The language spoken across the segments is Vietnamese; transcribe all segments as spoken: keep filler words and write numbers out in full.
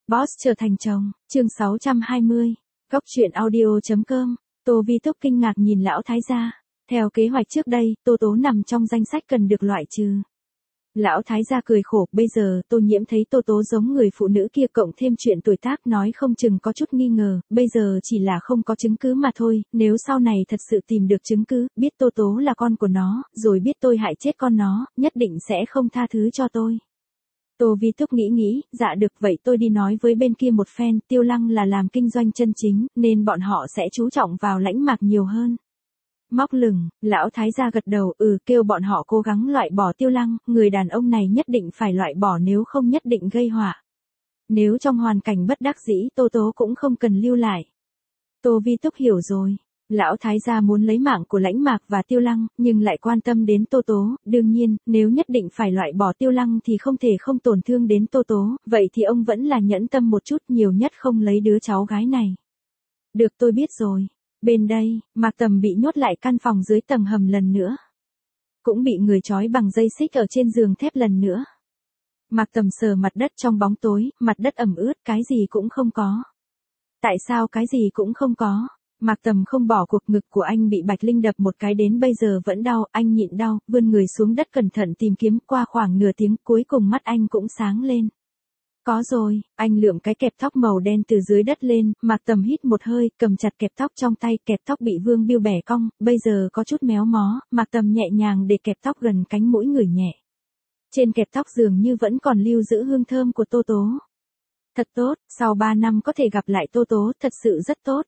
Boss trở thành chồng, chương sáu trăm hai mươi. Góc truyện audio.com. Tô Vi Túc kinh ngạc nhìn lão thái gia. Theo kế hoạch trước đây, Tô Tố nằm trong danh sách cần được loại trừ. Lão thái gia cười khổ, bây giờ Tô Nhiễm thấy Tô Tố giống người phụ nữ kia cộng thêm chuyện tuổi tác nói không chừng có chút nghi ngờ, bây giờ chỉ là không có chứng cứ mà thôi, nếu sau này thật sự tìm được chứng cứ, biết Tô Tố là con của nó, rồi biết tôi hại chết con nó, nhất định sẽ không tha thứ cho tôi. Tô Vi Túc nghĩ nghĩ, dạ được vậy tôi đi nói với bên kia một phen, Tiêu Lăng là làm kinh doanh chân chính, nên bọn họ sẽ chú trọng vào lãnh mạc nhiều hơn. Móc lửng, lão thái gia gật đầu, ừ kêu bọn họ cố gắng loại bỏ Tiêu Lăng, người đàn ông này nhất định phải loại bỏ nếu không nhất định gây họa. Nếu trong hoàn cảnh bất đắc dĩ Tô Tố cũng không cần lưu lại. Tô Vi Túc hiểu rồi. Lão thái gia muốn lấy mạng của lãnh mạc và Tiêu Lăng, nhưng lại quan tâm đến Tô Tố, đương nhiên, nếu nhất định phải loại bỏ Tiêu Lăng thì không thể không tổn thương đến Tô Tố, vậy thì ông vẫn là nhẫn tâm một chút, nhiều nhất không lấy đứa cháu gái này. Được tôi biết rồi. Bên đây, Mạc Tầm bị nhốt lại căn phòng dưới tầng hầm lần nữa. Cũng bị người trói bằng dây xích ở trên giường thép lần nữa. Mạc Tầm sờ mặt đất trong bóng tối, mặt đất ẩm ướt, cái gì cũng không có. Tại sao cái gì cũng không có? Mạc Tầm không bỏ cuộc, ngực của anh bị Bạch Linh đập một cái đến bây giờ vẫn đau, anh nhịn đau, vươn người xuống đất cẩn thận tìm kiếm, qua khoảng nửa tiếng cuối cùng mắt anh cũng sáng lên. Có rồi, anh lượm cái kẹp tóc màu đen từ dưới đất lên, Mạc Tầm hít một hơi, cầm chặt kẹp tóc trong tay, kẹp tóc bị Vương Biêu bẻ cong, bây giờ có chút méo mó, Mạc Tầm nhẹ nhàng để kẹp tóc gần cánh mũi ngửi nhẹ. Trên kẹp tóc dường như vẫn còn lưu giữ hương thơm của Tô Tố. Thật tốt, sau ba năm có thể gặp lại Tô Tố, thật sự rất tốt.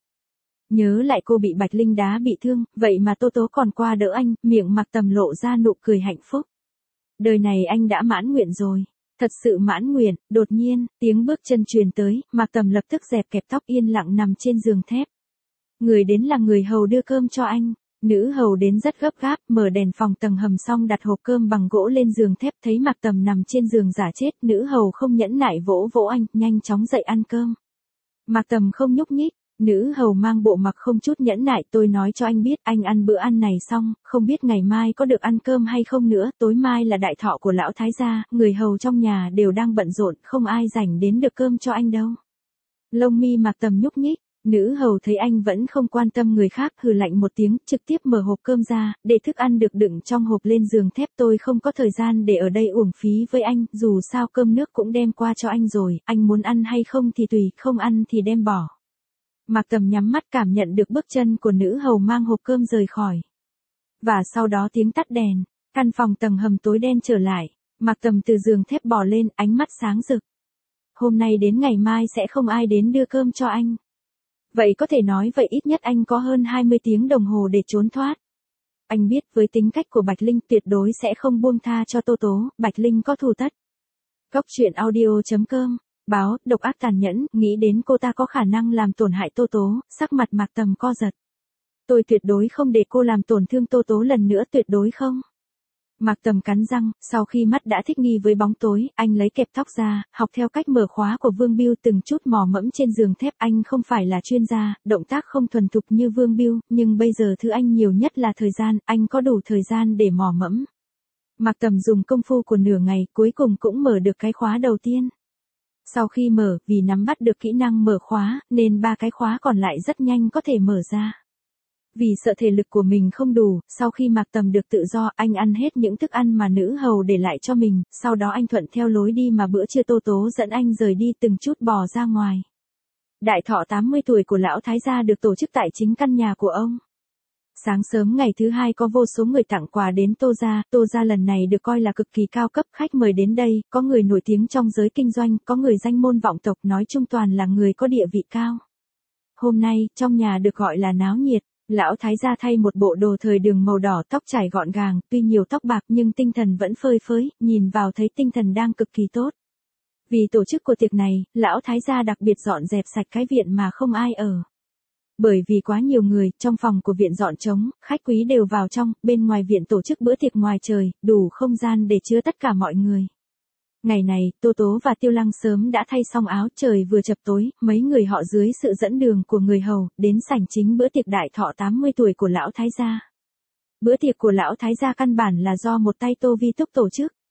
Nhớ lại cô bị Bạch Linh đá bị thương, vậy mà Tô Tố còn qua đỡ anh, miệng Mạc Tầm lộ ra nụ cười hạnh phúc. Đời này anh đã mãn nguyện rồi. Thật sự mãn nguyện, đột nhiên, tiếng bước chân truyền tới, Mạc Tầm lập tức dẹp kẹp tóc yên lặng nằm trên giường thép. Người đến là người hầu đưa cơm cho anh. Nữ hầu đến rất gấp gáp, mở đèn phòng tầng hầm xong đặt hộp cơm bằng gỗ lên giường thép, thấy Mạc Tầm nằm trên giường giả chết, nữ hầu không nhẫn nại vỗ vỗ anh, nhanh chóng dậy ăn cơm. Mạc Tầm không nhúc nhích. Nữ hầu mang bộ mặt không chút nhẫn nại, tôi nói cho anh biết, anh ăn bữa ăn này xong, không biết ngày mai có được ăn cơm hay không nữa, tối mai là đại thọ của lão thái gia, người hầu trong nhà đều đang bận rộn, không ai rảnh đến được cơm cho anh đâu. Lông mi Mạc Tầm nhúc nhích, nữ hầu thấy anh vẫn không quan tâm người khác, hừ lạnh một tiếng, trực tiếp mở hộp cơm ra, để thức ăn được đựng trong hộp lên giường thép, tôi không có thời gian để ở đây uổng phí với anh, dù sao cơm nước cũng đem qua cho anh rồi, anh muốn ăn hay không thì tùy, không ăn thì đem bỏ. Mạc Tầm nhắm mắt cảm nhận được bước chân của nữ hầu mang hộp cơm rời khỏi. Và sau đó tiếng tắt đèn, căn phòng tầng hầm tối đen trở lại, Mạc Tầm từ giường thép bò lên, ánh mắt sáng rực. Hôm nay đến ngày mai sẽ không ai đến đưa cơm cho anh. Vậy có thể nói vậy ít nhất anh có hơn hai mươi tiếng đồng hồ để trốn thoát. Anh biết với tính cách của Bạch Linh tuyệt đối sẽ không buông tha cho Tô Tố, Bạch Linh có thù tất. Góc truyện audio.com. Báo, độc ác tàn nhẫn, nghĩ đến cô ta có khả năng làm tổn hại Tô Tố, sắc mặt Mạc Tầm co giật. Tôi tuyệt đối không để cô làm tổn thương Tô Tố lần nữa, tuyệt đối không. Mạc Tầm cắn răng, sau khi mắt đã thích nghi với bóng tối, anh lấy kẹp tóc ra, học theo cách mở khóa của Vương Biêu từng chút mò mẫm trên giường thép. Anh không phải là chuyên gia, động tác không thuần thục như Vương Biêu, nhưng bây giờ thứ anh nhiều nhất là thời gian, anh có đủ thời gian để mò mẫm. Mạc Tầm dùng công phu của nửa ngày, cuối cùng cũng mở được cái khóa đầu tiên. Sau khi mở, vì nắm bắt được kỹ năng mở khóa, nên ba cái khóa còn lại rất nhanh có thể mở ra. Vì sợ thể lực của mình không đủ, sau khi Mạc Tầm được tự do, anh ăn hết những thức ăn mà nữ hầu để lại cho mình, sau đó anh thuận theo lối đi mà bữa trưa Tô Tố dẫn anh rời đi từng chút bò ra ngoài. Đại thọ tám mươi tuổi của lão thái gia được tổ chức tại chính căn nhà của ông. Sáng sớm ngày thứ hai có vô số người tặng quà đến Tô gia, Tô gia lần này được coi là cực kỳ cao cấp, khách mời đến đây, có người nổi tiếng trong giới kinh doanh, có người danh môn vọng tộc, nói chung toàn là người có địa vị cao. Hôm nay, trong nhà được gọi là náo nhiệt, lão thái gia thay một bộ đồ thời đường màu đỏ, tóc trải gọn gàng, tuy nhiều tóc bạc nhưng tinh thần vẫn phơi phới, nhìn vào thấy tinh thần đang cực kỳ tốt. Vì tổ chức của tiệc này, lão thái gia đặc biệt dọn dẹp sạch cái viện mà không ai ở. Bởi vì quá nhiều người, trong phòng của viện dọn trống, khách quý đều vào trong, bên ngoài viện tổ chức bữa tiệc ngoài trời, đủ không gian để chứa tất cả mọi người. Ngày này, Tô Tố và Tiêu Lăng sớm đã thay xong áo, trời vừa chập tối, mấy người họ dưới sự dẫn đường của người hầu, đến sảnh chính bữa tiệc đại thọ tám mươi tuổi của lão thái gia. Bữa tiệc của lão thái gia căn bản là do một tay Tô Vi Túc tổ chức.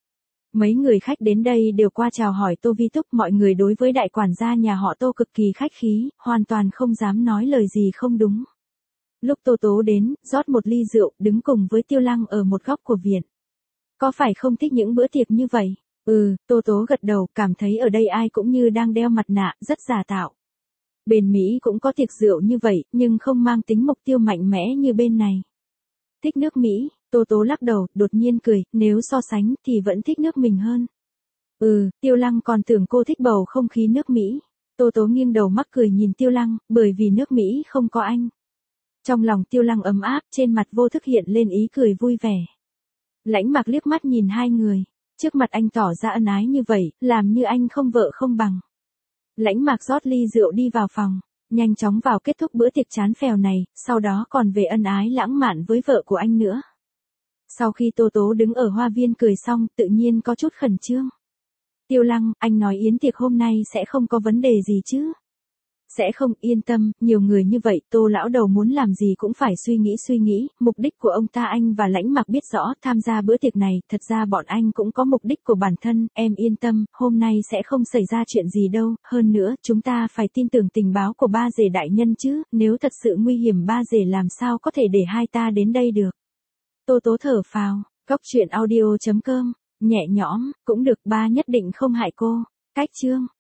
Mấy người khách đến đây đều qua chào hỏi Tô Vi Túc, mọi người đối với đại quản gia nhà họ Tô cực kỳ khách khí, hoàn toàn không dám nói lời gì không đúng. Lúc Tô Tố đến, rót một ly rượu, đứng cùng với Tiêu Lăng ở một góc của viện. Có phải không thích những bữa tiệc như vậy? Ừ, Tô Tố gật đầu, cảm thấy ở đây ai cũng như đang đeo mặt nạ, rất giả tạo. Bên Mỹ cũng có tiệc rượu như vậy, nhưng không mang tính mục tiêu mạnh mẽ như bên này. Thích nước Mỹ, Tô Tố lắc đầu, đột nhiên cười, nếu so sánh thì vẫn thích nước mình hơn. Ừ, Tiêu Lăng còn tưởng cô thích bầu không khí nước Mỹ. Tô Tố nghiêng đầu mắc cười nhìn Tiêu Lăng, bởi vì nước Mỹ không có anh. Trong lòng Tiêu Lăng ấm áp, trên mặt vô thức hiện lên ý cười vui vẻ. Lãnh Mặc liếc mắt nhìn hai người, trước mặt anh tỏ ra ân ái như vậy, làm như anh không vợ không bằng. Lãnh Mặc rót ly rượu đi vào phòng, nhanh chóng vào kết thúc bữa tiệc chán phèo này, sau đó còn về ân ái lãng mạn với vợ của anh nữa. Sau khi Tô Tố đứng ở hoa viên cười xong, tự nhiên có chút khẩn trương. Tiêu Lăng, anh nói yến tiệc hôm nay sẽ không có vấn đề gì chứ? Sẽ không, yên tâm, nhiều người như vậy, Tô lão đầu muốn làm gì cũng phải suy nghĩ suy nghĩ, mục đích của ông ta anh và Lãnh Mặc biết rõ, tham gia bữa tiệc này, thật ra bọn anh cũng có mục đích của bản thân, em yên tâm, hôm nay sẽ không xảy ra chuyện gì đâu, hơn nữa, chúng ta phải tin tưởng tình báo của ba rể đại nhân chứ, nếu thật sự nguy hiểm ba rể làm sao có thể để hai ta đến đây được. Tô Tố thở phào, Cóc truyện audio chấm com, nhẹ nhõm, cũng được, ba nhất định không hại cô. Cách chương